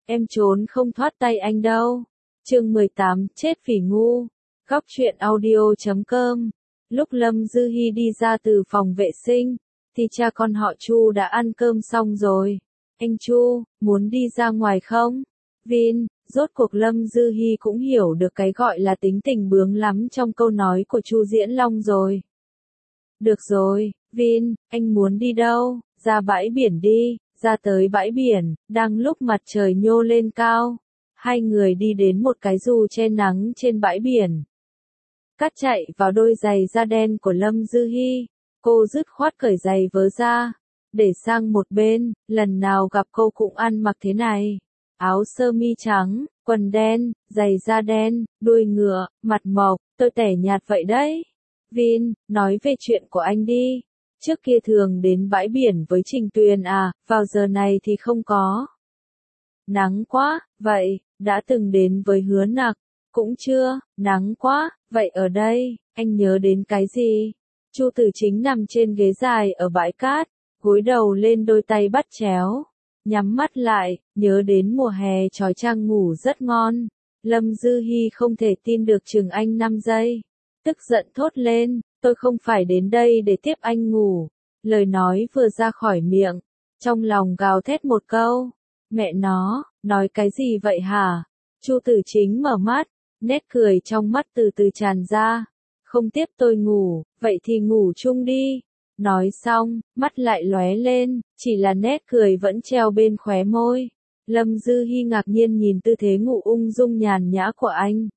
em trốn không thoát tay anh đâu. Chương 18, chết vì ngu. Góc truyện audio.com. Lúc Lâm Dư Hi đi ra từ phòng vệ sinh, thì cha con họ Chu đã ăn cơm xong rồi. Anh Chu, muốn đi ra ngoài không? Vin, rốt cuộc Lâm Dư Hi cũng hiểu được cái gọi là tính tình bướng lắm trong câu nói của Chu Diễn Long rồi. Được rồi, Vin, anh muốn đi đâu? Ra bãi biển đi. Ra tới bãi biển, đang lúc mặt trời nhô lên cao. Hai người đi đến một cái dù che nắng trên bãi biển. Cát chạy vào đôi giày da đen của Lâm Dư Hi. Cô dứt khoát cởi giày vớ ra, để sang một bên, lần nào gặp cô cũng ăn mặc thế này. Áo sơ mi trắng, quần đen, giày da đen, đuôi ngựa, mặt mộc, tôi tẻ nhạt vậy đấy. Vin, nói về chuyện của anh đi. Trước kia thường đến bãi biển với Trình Tuyền à, vào giờ này thì không có. Nắng quá, vậy, đã từng đến với Hứa Nặc, cũng chưa, nắng quá, vậy ở đây, anh nhớ đến cái gì? Chu Tử Chính nằm trên ghế dài ở bãi cát, gối đầu lên đôi tay bắt chéo, nhắm mắt lại, nhớ đến mùa hè chói chang ngủ rất ngon. Lâm Dư Hi không thể tin được chừng anh 5 giây, tức giận thốt lên, tôi không phải đến đây để tiếp anh ngủ. Lời nói vừa ra khỏi miệng, trong lòng gào thét một câu, mẹ nó, nói cái gì vậy hả? Chu Tử Chính mở mắt, nét cười trong mắt từ từ tràn ra. Không tiếp tôi ngủ, vậy thì ngủ chung đi. Nói xong, mắt lại lóe lên, chỉ là nét cười vẫn treo bên khóe môi. Lâm Dư Hi ngạc nhiên nhìn tư thế ngủ ung dung nhàn nhã của anh.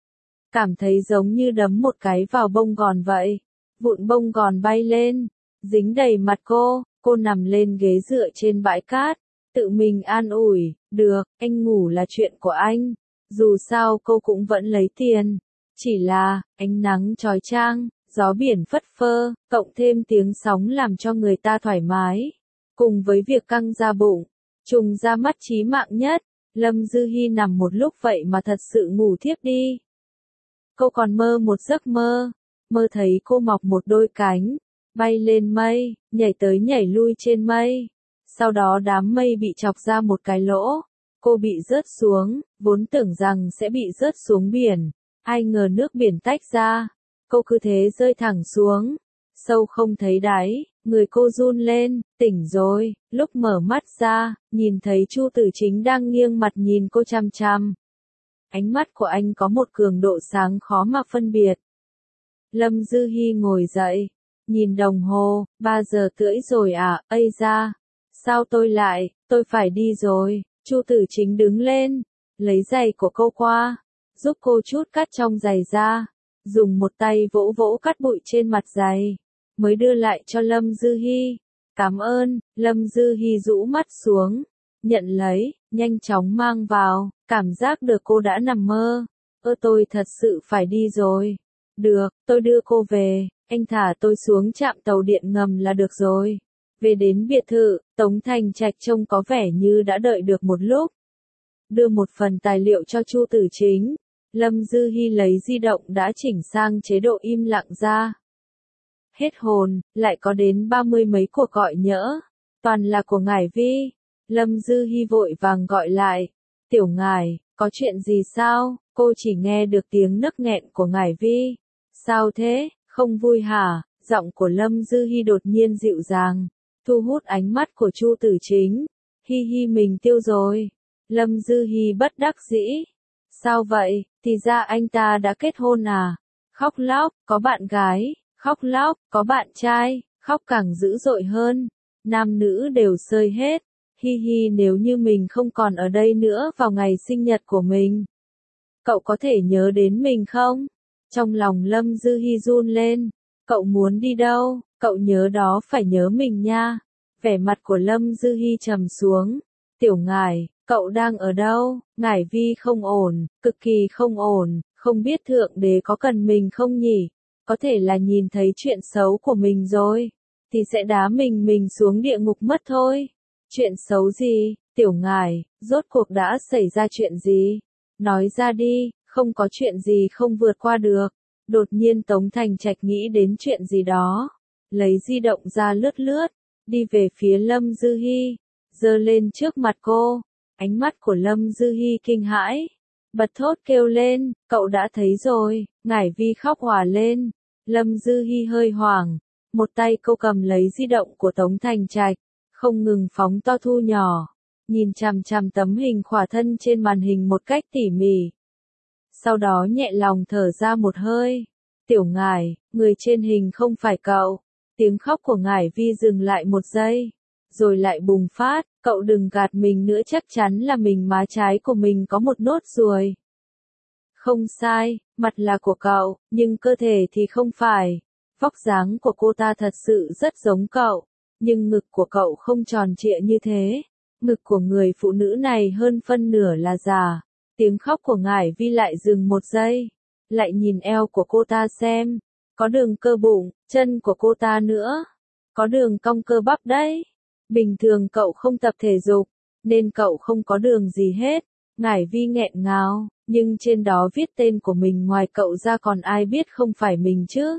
Cảm thấy giống như đấm một cái vào bông gòn vậy. Vụn bông gòn bay lên, dính đầy mặt cô nằm lên ghế dựa trên bãi cát, tự mình an ủi, được, anh ngủ là chuyện của anh. Dù sao cô cũng vẫn lấy tiền. Chỉ là, ánh nắng chói chang, gió biển phất phơ, cộng thêm tiếng sóng làm cho người ta thoải mái. Cùng với việc căng da bụng, trùng ra mắt chí mạng nhất, Lâm Dư Hi nằm một lúc vậy mà thật sự ngủ thiếp đi. Cô còn mơ một giấc mơ, mơ thấy cô mọc một đôi cánh, bay lên mây, nhảy tới nhảy lui trên mây. Sau đó đám mây bị chọc ra một cái lỗ, cô bị rớt xuống, vốn tưởng rằng sẽ bị rớt xuống biển. Ai ngờ nước biển tách ra, cô cứ thế rơi thẳng xuống, sâu không thấy đáy, người cô run lên, tỉnh rồi, lúc mở mắt ra, nhìn thấy Chu Tử Chính đang nghiêng mặt nhìn cô chằm chằm. Ánh mắt của anh có một cường độ sáng khó mà phân biệt. Lâm Dư Hi ngồi dậy, nhìn đồng hồ, 3 giờ rưỡi rồi à, ây da, sao tôi phải đi rồi. Chu Tử Chính đứng lên, lấy giày của cô qua, giúp cô trút cát trong giày ra, dùng một tay vỗ vỗ cát bụi trên mặt giày, mới đưa lại cho Lâm Dư Hi. Cảm ơn. Lâm Dư Hi rũ mắt xuống, nhận lấy, nhanh chóng mang vào, cảm giác được cô đã nằm mơ. Tôi thật sự phải đi rồi. Được, tôi đưa cô về, anh thả tôi xuống trạm tàu điện ngầm là được rồi. Về đến biệt thự, Tống Thành Trạch trông có vẻ như đã đợi được một lúc. Đưa một phần tài liệu cho Chu Tử Chính, Lâm Dư Hi lấy di động đã chỉnh sang chế độ im lặng ra. Hết hồn, lại có đến 30 mấy cuộc gọi nhỡ, toàn là của ngài Vi. Lâm Dư Hi vội vàng gọi lại, tiểu ngài, có chuyện gì sao? Cô chỉ nghe được tiếng nấc nghẹn của ngài Vi. Sao thế, không vui hả? Giọng của Lâm Dư Hi đột nhiên dịu dàng, thu hút ánh mắt của Chu Tử Chính. Hi hi, mình tiêu rồi. Lâm Dư Hi bất đắc dĩ. Sao vậy, thì ra anh ta đã kết hôn à? Khóc lóc, có bạn gái, khóc lóc, có bạn trai, khóc càng dữ dội hơn. Nam nữ đều sơi hết. Hi hi, nếu như mình không còn ở đây nữa vào ngày sinh nhật của mình, cậu có thể nhớ đến mình không? Trong lòng Lâm Dư Hi run lên. Cậu muốn đi đâu? Cậu nhớ đó phải nhớ mình nha. Vẻ mặt của Lâm Dư Hi trầm xuống. Tiểu ngài, cậu đang ở đâu? Ngải Vi không ổn, cực kỳ không ổn, không biết thượng đế có cần mình không nhỉ? Có thể là nhìn thấy chuyện xấu của mình rồi, thì sẽ đá mình xuống địa ngục mất thôi. Chuyện xấu gì? Tiểu ngài, rốt cuộc đã xảy ra chuyện gì? Nói ra đi, không có chuyện gì không vượt qua được. Đột nhiên Tống Thành Trạch nghĩ đến chuyện gì đó, lấy di động ra lướt lướt, đi về phía Lâm Dư Hi, giơ lên trước mặt cô. Ánh mắt của Lâm Dư Hi kinh hãi, bật thốt kêu lên, cậu đã thấy rồi, Ngải Vi khóc òa lên. Lâm Dư Hi hơi hoảng, một tay cô cầm lấy di động của Tống Thành Trạch, không ngừng phóng to thu nhỏ, nhìn chằm chằm tấm hình khỏa thân trên màn hình một cách tỉ mỉ. Sau đó nhẹ lòng thở ra một hơi. Tiểu Ngải, người trên hình không phải cậu. Tiếng khóc của Ngải Vi dừng lại một giây, rồi lại bùng phát, cậu đừng gạt mình nữa, chắc chắn là má trái của mình có một nốt ruồi. Không sai, mặt là của cậu, nhưng cơ thể thì không phải. Vóc dáng của cô ta thật sự rất giống cậu, nhưng ngực của cậu không tròn trịa như thế. Ngực của người phụ nữ này hơn phân nửa là giả. Tiếng khóc của Ngải Vi lại dừng một giây, lại nhìn eo của cô ta xem, có đường cơ bụng, chân của cô ta nữa, có đường cong cơ bắp đấy. Bình thường cậu không tập thể dục, nên cậu không có đường gì hết. Ngải Vi nghẹn ngào, nhưng trên đó viết tên của mình ngoài cậu ra còn ai biết không phải mình chứ?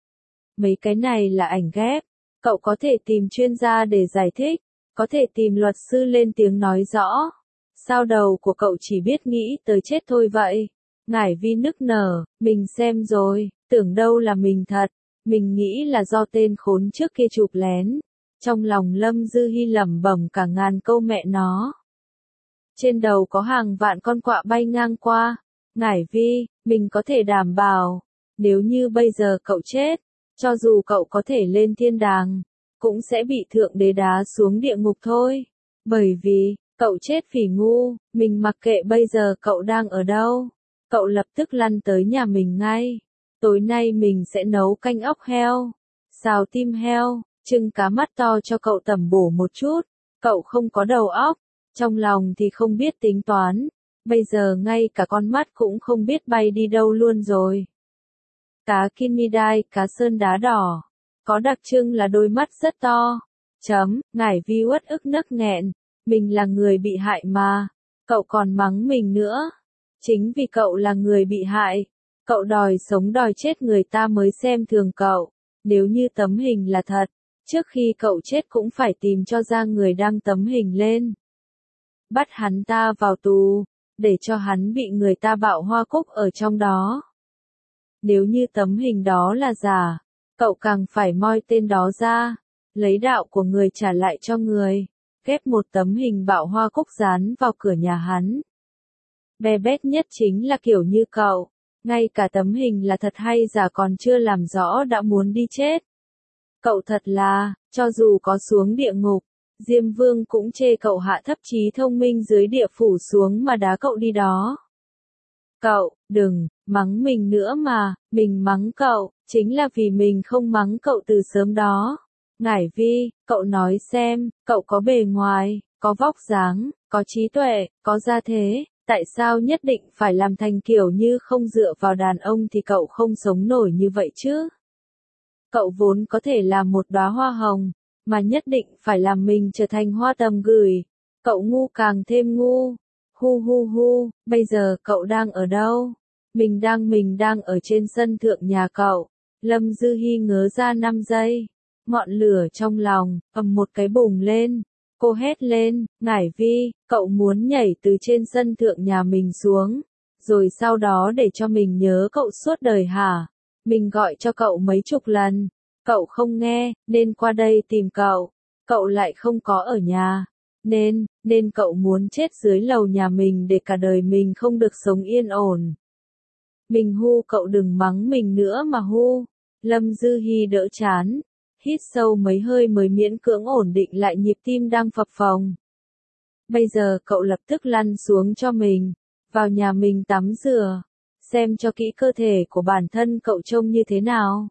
Mấy cái này là ảnh ghép, cậu có thể tìm chuyên gia để giải thích, có thể tìm luật sư lên tiếng nói rõ. Sao đầu của cậu chỉ biết nghĩ tới chết thôi vậy? Ngải Vi nức nở, mình xem rồi, tưởng đâu là mình thật, mình nghĩ là do tên khốn trước kia chụp lén. Trong lòng Lâm Dư Hi lẩm bẩm cả ngàn câu mẹ nó. Trên đầu có hàng vạn con quạ bay ngang qua. Ngải Vi, mình có thể đảm bảo, nếu như bây giờ cậu chết, cho dù cậu có thể lên thiên đàng, cũng sẽ bị thượng đế đá xuống địa ngục thôi. Bởi vì, cậu chết phỉ ngu, mình mặc kệ bây giờ cậu đang ở đâu. Cậu lập tức lăn tới nhà mình ngay. Tối nay mình sẽ nấu canh óc heo, xào tim heo, trưng cá mắt to cho cậu tẩm bổ một chút. Cậu không có đầu óc, trong lòng thì không biết tính toán. Bây giờ ngay cả con mắt cũng không biết bay đi đâu luôn rồi. Cá Kinmidai, cá sơn đá đỏ, có đặc trưng là đôi mắt rất to. Ngải Vi uất ức nức nghẹn, mình là người bị hại mà, cậu còn mắng mình nữa. Chính vì cậu là người bị hại, cậu đòi sống đòi chết người ta mới xem thường cậu. Nếu như tấm hình là thật, trước khi cậu chết cũng phải tìm cho ra người đăng tấm hình lên. Bắt hắn ta vào tù, để cho hắn bị người ta bạo hoa cúc ở trong đó. Nếu như tấm hình đó là giả, cậu càng phải moi tên đó ra, lấy đạo của người trả lại cho người, ghép một tấm hình bạo hoa cúc dán vào cửa nhà hắn. Be bét nhất chính là kiểu như cậu, ngay cả tấm hình là thật hay giả còn chưa làm rõ đã muốn đi chết. Cậu thật là, cho dù có xuống địa ngục, Diêm Vương cũng chê cậu hạ thấp trí thông minh dưới địa phủ xuống mà đá cậu đi đó. Cậu, đừng, mắng mình nữa mà, mình mắng cậu, chính là vì mình không mắng cậu từ sớm đó. Ngải Vi, cậu nói xem, cậu có bề ngoài, có vóc dáng, có trí tuệ, có gia thế, tại sao nhất định phải làm thành kiểu như không dựa vào đàn ông thì cậu không sống nổi như vậy chứ? Cậu vốn có thể làm một đóa hoa hồng, mà nhất định phải làm mình trở thành hoa tầm gửi. Cậu ngu càng thêm ngu. Hu hu hu, bây giờ cậu đang ở đâu? Mình đang ở trên sân thượng nhà cậu. Lâm Dư Hi ngớ ra 5 giây. Ngọn lửa trong lòng, ầm một cái bùng lên. Cô hét lên, Ngải Vi, cậu muốn nhảy từ trên sân thượng nhà mình xuống, rồi sau đó để cho mình nhớ cậu suốt đời hả? Mình gọi cho cậu mấy chục lần, cậu không nghe, nên qua đây tìm cậu. Cậu lại không có ở nhà. Nên cậu muốn chết dưới lầu nhà mình để cả đời mình không được sống yên ổn. Mình hu, cậu đừng mắng mình nữa mà hu. Lâm Dư Hi đỡ chán, hít sâu mấy hơi mới miễn cưỡng ổn định lại nhịp tim đang phập phồng. Bây giờ cậu lập tức lăn xuống cho mình, vào nhà mình tắm rửa, xem cho kỹ cơ thể của bản thân cậu trông như thế nào.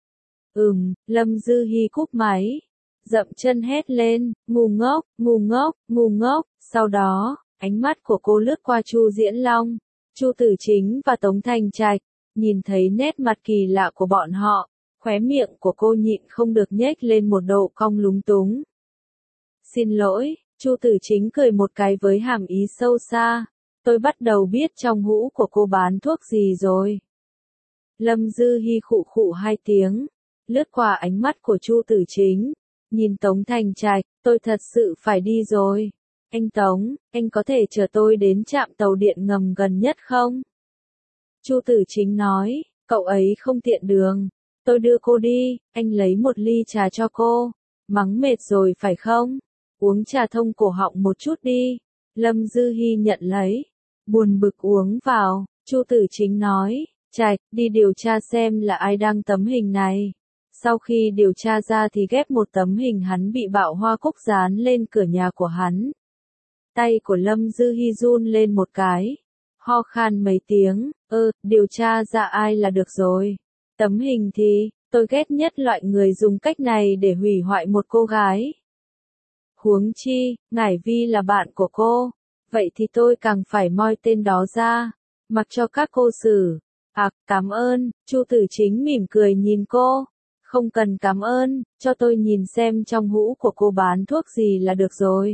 Lâm Dư Hi cúp máy, dậm chân hét lên, ngu ngốc, ngu ngốc, ngu ngốc. Sau đó, ánh mắt của cô lướt qua Chu Diễn Long, Chu Tử Chính và Tống Thành Trạch, nhìn thấy nét mặt kỳ lạ của bọn họ, khóe miệng của cô nhịn không được nhếch lên một độ cong lúng túng. Xin lỗi, Chu Tử Chính cười một cái với hàm ý sâu xa, tôi bắt đầu biết trong hũ của cô bán thuốc gì rồi. Lâm Dư Hi khụ khụ 2 tiếng, lướt qua ánh mắt của Chu Tử Chính, nhìn Tống Thành Trạch, tôi thật sự phải đi rồi. Anh Tống, anh có thể chờ tôi đến trạm tàu điện ngầm gần nhất không? Chu Tử Chính nói, cậu ấy không tiện đường. Tôi đưa cô đi, anh lấy một ly trà cho cô. Mắng mệt rồi phải không? Uống trà thông cổ họng một chút đi. Lâm Dư Hi nhận lấy. Buồn bực uống vào, Chu Tử Chính nói, Trạch, đi điều tra xem là ai đăng tấm hình này. Sau khi điều tra ra thì ghép một tấm hình hắn bị bạo hoa cúc dán lên cửa nhà của hắn. Tay của Lâm Dư Hi run lên một cái. Ho khan mấy tiếng, điều tra ra ai là được rồi. Tấm hình thì, tôi ghét nhất loại người dùng cách này để hủy hoại một cô gái. Huống chi, Ngải Vi là bạn của cô. Vậy thì tôi càng phải moi tên đó ra. Mặc cho các cô xử. Cảm ơn, Chu Tử Chính mỉm cười nhìn cô. Không cần cảm ơn, cho tôi nhìn xem trong hũ của cô bán thuốc gì là được rồi.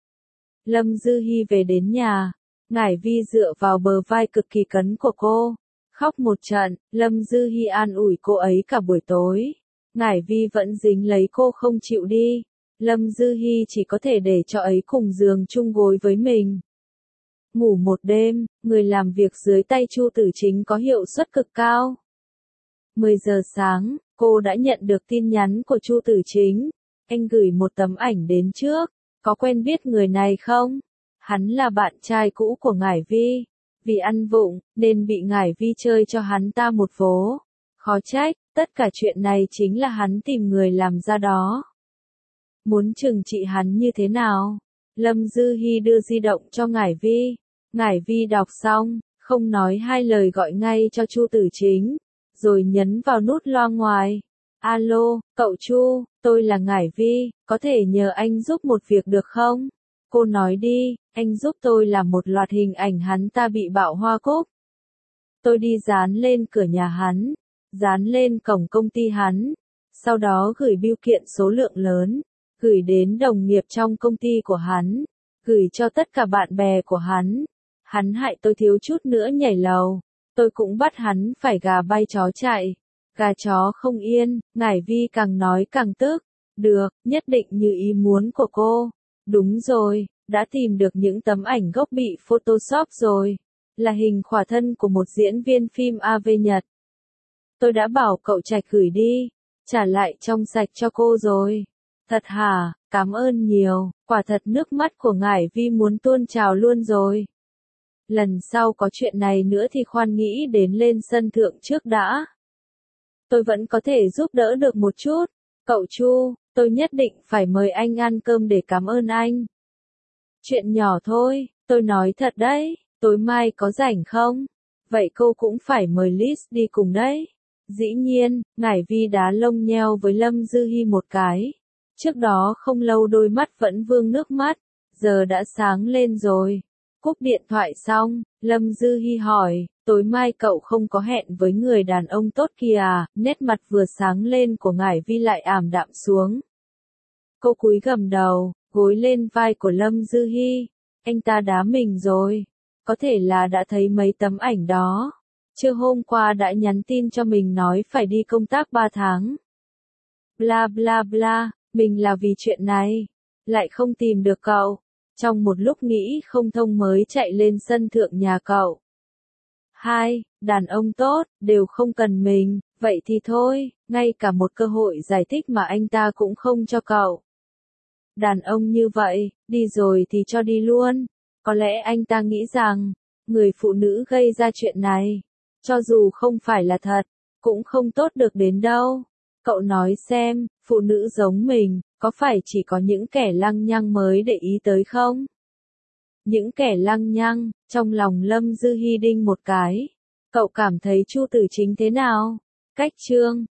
Lâm Dư Hi về đến nhà. Ngải Vi dựa vào bờ vai cực kỳ cấn của cô. Khóc một trận, Lâm Dư Hi an ủi cô ấy cả buổi tối. Ngải Vi vẫn dính lấy cô không chịu đi. Lâm Dư Hi chỉ có thể để cho ấy cùng giường chung gối với mình. Ngủ một đêm, người làm việc dưới tay Chu Tử Chính có hiệu suất cực cao. 10 giờ sáng, cô đã nhận được tin nhắn của Chu Tử Chính. Anh gửi một tấm ảnh đến trước. Có quen biết người này không? Hắn là bạn trai cũ của Ngải Vi. Vì ăn vụng, nên bị Ngải Vi chơi cho hắn ta một vố. Khó trách, tất cả chuyện này chính là hắn tìm người làm ra đó. Muốn trừng trị hắn như thế nào? Lâm Dư Hi đưa di động cho Ngải Vi. Ngải Vi đọc xong, không nói hai lời gọi ngay cho Chu Tử Chính, rồi nhấn vào nút loa ngoài. Alo, cậu Chu, tôi là Ngải Vi, có thể nhờ anh giúp một việc được không? Cô nói đi, anh giúp tôi làm một loạt hình ảnh hắn ta bị bạo hoa cúc. Tôi đi dán lên cửa nhà hắn, dán lên cổng công ty hắn, sau đó gửi bưu kiện số lượng lớn, gửi đến đồng nghiệp trong công ty của hắn, gửi cho tất cả bạn bè của hắn. Hắn hại tôi thiếu chút nữa nhảy lầu, tôi cũng bắt hắn phải gà bay chó chạy. Gà chó không yên, Ngải Vi càng nói càng tức. Được, nhất định như ý muốn của cô. Đúng rồi, đã tìm được những tấm ảnh gốc bị Photoshop rồi. Là hình khỏa thân của một diễn viên phim AV Nhật. Tôi đã bảo cậu Trạch gửi đi, trả lại trong sạch cho cô rồi. Thật hả, cảm ơn nhiều, quả thật nước mắt của Ngải Vi muốn tuôn trào luôn rồi. Lần sau có chuyện này nữa thì khoan nghĩ đến lên sân thượng trước đã. Tôi vẫn có thể giúp đỡ được một chút. Cậu Chu, tôi nhất định phải mời anh ăn cơm để cảm ơn anh. Chuyện nhỏ thôi, tôi nói thật đấy, tối mai có rảnh không? Vậy cô cũng phải mời Liz đi cùng đấy. Dĩ nhiên, Ngải Vi đá lông nheo với Lâm Dư Hi một cái. Trước đó không lâu đôi mắt vẫn vương nước mắt, giờ đã sáng lên rồi. Cúp điện thoại xong, Lâm Dư Hi hỏi, tối mai cậu không có hẹn với người đàn ông tốt kia à? Nét mặt vừa sáng lên của Ngải Vi lại ảm đạm xuống. Cô cúi gằm đầu, gối lên vai của Lâm Dư Hi. Anh ta đá mình rồi. Có thể là đã thấy mấy tấm ảnh đó. Trưa hôm qua đã nhắn tin cho mình nói phải đi công tác 3 tháng. Bla bla bla, mình là vì chuyện này. Lại không tìm được cậu. Trong một lúc nghĩ không thông mới chạy lên sân thượng nhà cậu. Đàn ông tốt, đều không cần mình, vậy thì thôi, ngay cả một cơ hội giải thích mà anh ta cũng không cho cậu. Đàn ông như vậy, đi rồi thì cho đi luôn. Có lẽ anh ta nghĩ rằng, người phụ nữ gây ra chuyện này, cho dù không phải là thật, cũng không tốt được đến đâu. Cậu nói xem, phụ nữ giống mình, có phải chỉ có những kẻ lăng nhăng mới để ý tới không? Những kẻ lăng nhăng, trong lòng Lâm Dư Hi đinh một cái. Cậu cảm thấy Chu Tử Chính thế nào? Cách chương